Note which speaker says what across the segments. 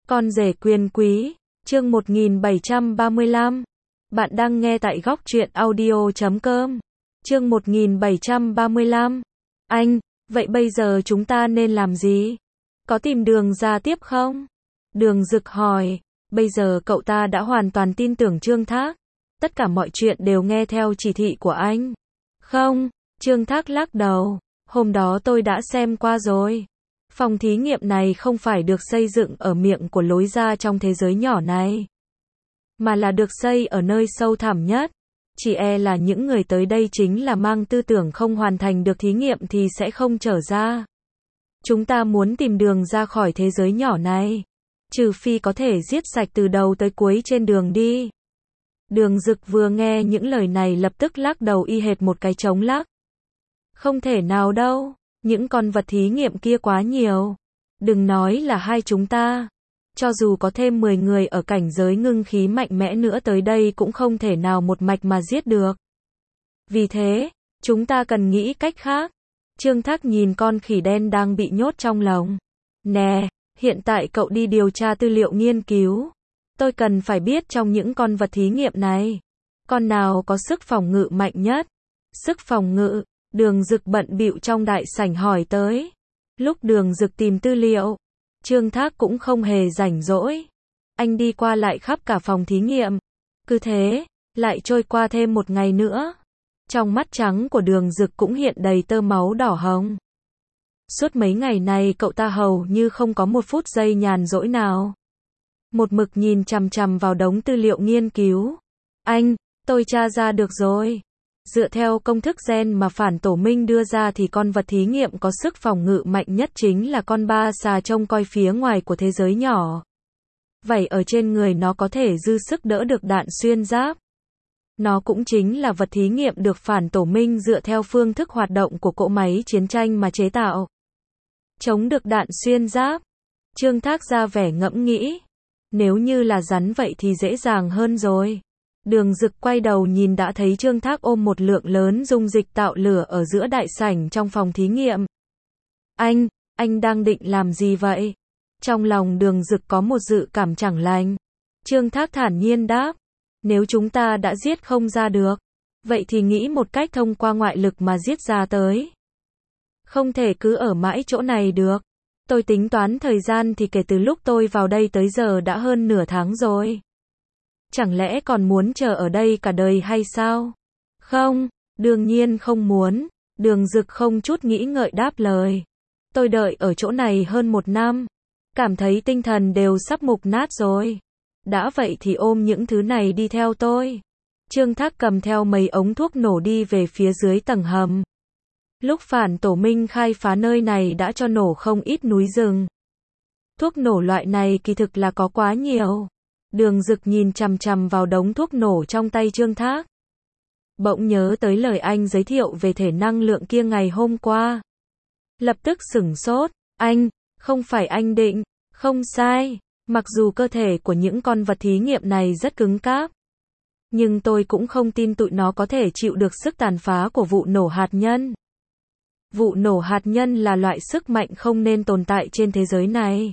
Speaker 1: Con rể quyền quý, chương 1735. Bạn đang nghe tại góc truyện audio.com. Chương 1735. Anh, vậy bây giờ chúng ta nên làm gì? Có tìm đường ra tiếp không? Đường Dực hỏi. Bây giờ cậu ta đã hoàn toàn tin tưởng Trương Thác. Tất cả mọi chuyện đều nghe theo chỉ thị của anh. Không, Trương Thác lắc đầu. Hôm đó tôi đã xem qua rồi. Phòng thí nghiệm này không phải được xây dựng ở miệng của lối ra trong thế giới nhỏ này, mà là được xây ở nơi sâu thẳm nhất. Chỉ e là những người tới đây chính là mang tư tưởng không hoàn thành được thí nghiệm thì sẽ không trở ra. Chúng ta muốn tìm đường ra khỏi thế giới nhỏ này, trừ phi có thể giết sạch từ đầu tới cuối trên đường đi. Đường Dực vừa nghe những lời này lập tức lắc đầu y hệt một cái trống lắc. Không thể nào đâu, những con vật thí nghiệm kia quá nhiều. Đừng nói là hai chúng ta. Cho dù có thêm 10 người ở cảnh giới ngưng khí mạnh mẽ nữa tới đây cũng không thể nào một mạch mà giết được. Vì thế, chúng ta cần nghĩ cách khác. Trương Thác nhìn con khỉ đen đang bị nhốt trong lồng. Nè, hiện tại cậu đi điều tra tư liệu nghiên cứu. Tôi cần phải biết trong những con vật thí nghiệm này, con nào có sức phòng ngự mạnh nhất. Sức phòng ngự, Đường Dực bận bịu trong đại sảnh hỏi tới. Lúc Đường Dực tìm tư liệu, Trương Thác cũng không hề rảnh rỗi. Anh đi qua lại khắp cả phòng thí nghiệm. Cứ thế, lại trôi qua thêm một ngày nữa. Trong mắt trắng của Đường Dực cũng hiện đầy tơ máu đỏ hồng. Suốt mấy ngày này cậu ta hầu như không có một phút giây nhàn rỗi nào. Một mực nhìn chằm chằm vào đống tư liệu nghiên cứu. Anh, tôi tra ra được rồi. Dựa theo công thức gen mà Phản Tổ Minh đưa ra thì con vật thí nghiệm có sức phòng ngự mạnh nhất chính là con ba xà trông coi phía ngoài của thế giới nhỏ. Vảy ở trên người nó có thể dư sức đỡ được đạn xuyên giáp. Nó cũng chính là vật thí nghiệm được Phản Tổ Minh dựa theo phương thức hoạt động của cỗ máy chiến tranh mà chế tạo. Chống được đạn xuyên giáp. Trương Thác ra vẻ ngẫm nghĩ. Nếu như là rắn vậy thì dễ dàng hơn rồi. Đường Dực quay đầu nhìn đã thấy Trương Thác ôm một lượng lớn dung dịch tạo lửa ở giữa đại sảnh trong phòng thí nghiệm. Anh đang định làm gì vậy? Trong lòng Đường Dực có một dự cảm chẳng lành. Trương Thác thản nhiên đáp. Nếu chúng ta đã giết không ra được, vậy thì nghĩ một cách thông qua ngoại lực mà giết ra tới. Không thể cứ ở mãi chỗ này được. Tôi tính toán thời gian thì kể từ lúc tôi vào đây tới giờ đã hơn nửa tháng rồi. Chẳng lẽ còn muốn chờ ở đây cả đời hay sao? Không, đương nhiên không muốn. Đường Dực không chút nghĩ ngợi đáp lời. Tôi đợi ở chỗ này hơn 1 năm. Cảm thấy tinh thần đều sắp mục nát rồi. Đã vậy thì ôm những thứ này đi theo tôi. Trương Thác cầm theo mấy ống thuốc nổ đi về phía dưới tầng hầm. Lúc Phản Tổ Minh khai phá nơi này đã cho nổ không ít núi rừng. Thuốc nổ loại này kỳ thực là có quá nhiều. Đường Dực nhìn chằm chằm vào đống thuốc nổ trong tay Trương Thác. Bỗng nhớ tới lời anh giới thiệu về thể năng lượng kia ngày hôm qua. Lập tức sửng sốt. Anh, không phải anh định. Không sai. Mặc dù cơ thể của những con vật thí nghiệm này rất cứng cáp, nhưng tôi cũng không tin tụi nó có thể chịu được sức tàn phá của vụ nổ hạt nhân. Vụ nổ hạt nhân là loại sức mạnh không nên tồn tại trên thế giới này.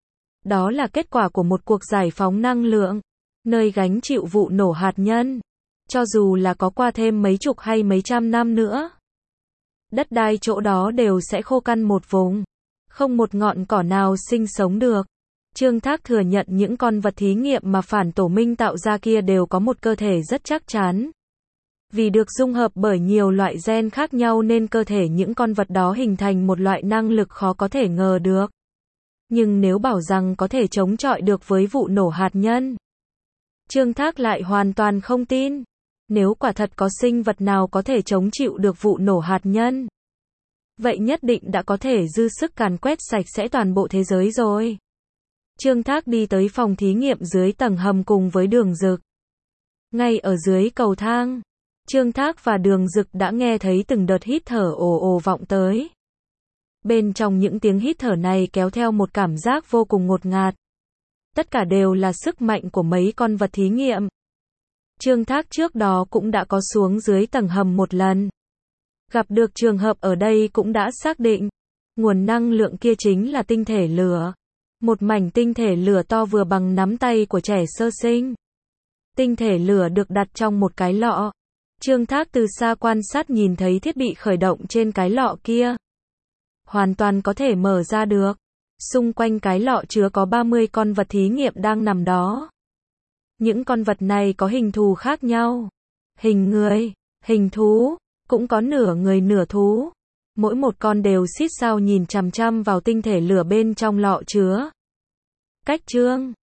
Speaker 1: Đó là kết quả của một cuộc giải phóng năng lượng, nơi gánh chịu vụ nổ hạt nhân. Cho dù là có qua thêm mấy chục hay mấy trăm năm nữa, đất đai chỗ đó đều sẽ khô cằn một vùng, không một ngọn cỏ nào sinh sống được. Trương Thác thừa nhận những con vật thí nghiệm mà Phản Tổ Minh tạo ra kia đều có một cơ thể rất chắc chắn. Vì được dung hợp bởi nhiều loại gen khác nhau nên cơ thể những con vật đó hình thành một loại năng lực khó có thể ngờ được. Nhưng nếu bảo rằng có thể chống chọi được với vụ nổ hạt nhân, Trương Thác lại hoàn toàn không tin. Nếu quả thật có sinh vật nào có thể chống chịu được vụ nổ hạt nhân, vậy nhất định đã có thể dư sức càn quét sạch sẽ toàn bộ thế giới rồi. Trương Thác đi tới phòng thí nghiệm dưới tầng hầm cùng với Đường Dực. Ngay ở dưới cầu thang, Trương Thác và Đường Dực đã nghe thấy từng đợt hít thở ồ ồ vọng tới. Bên trong những tiếng hít thở này kéo theo một cảm giác vô cùng ngột ngạt. Tất cả đều là sức mạnh của mấy con vật thí nghiệm. Trương Thác trước đó cũng đã có xuống dưới tầng hầm một lần. Gặp được trường hợp ở đây cũng đã xác định, nguồn năng lượng kia chính là tinh thể lửa. Một mảnh tinh thể lửa to vừa bằng nắm tay của trẻ sơ sinh. Tinh thể lửa được đặt trong một cái lọ. Trương Thác từ xa quan sát nhìn thấy thiết bị khởi động trên cái lọ kia. Hoàn toàn có thể mở ra được. Xung quanh cái lọ chứa có 30 con vật thí nghiệm đang nằm đó. Những con vật này có hình thù khác nhau. Hình người, hình thú, cũng có nửa người nửa thú. Mỗi một con đều xít sao nhìn chằm chằm vào tinh thể lửa bên trong lọ chứa. Cách chương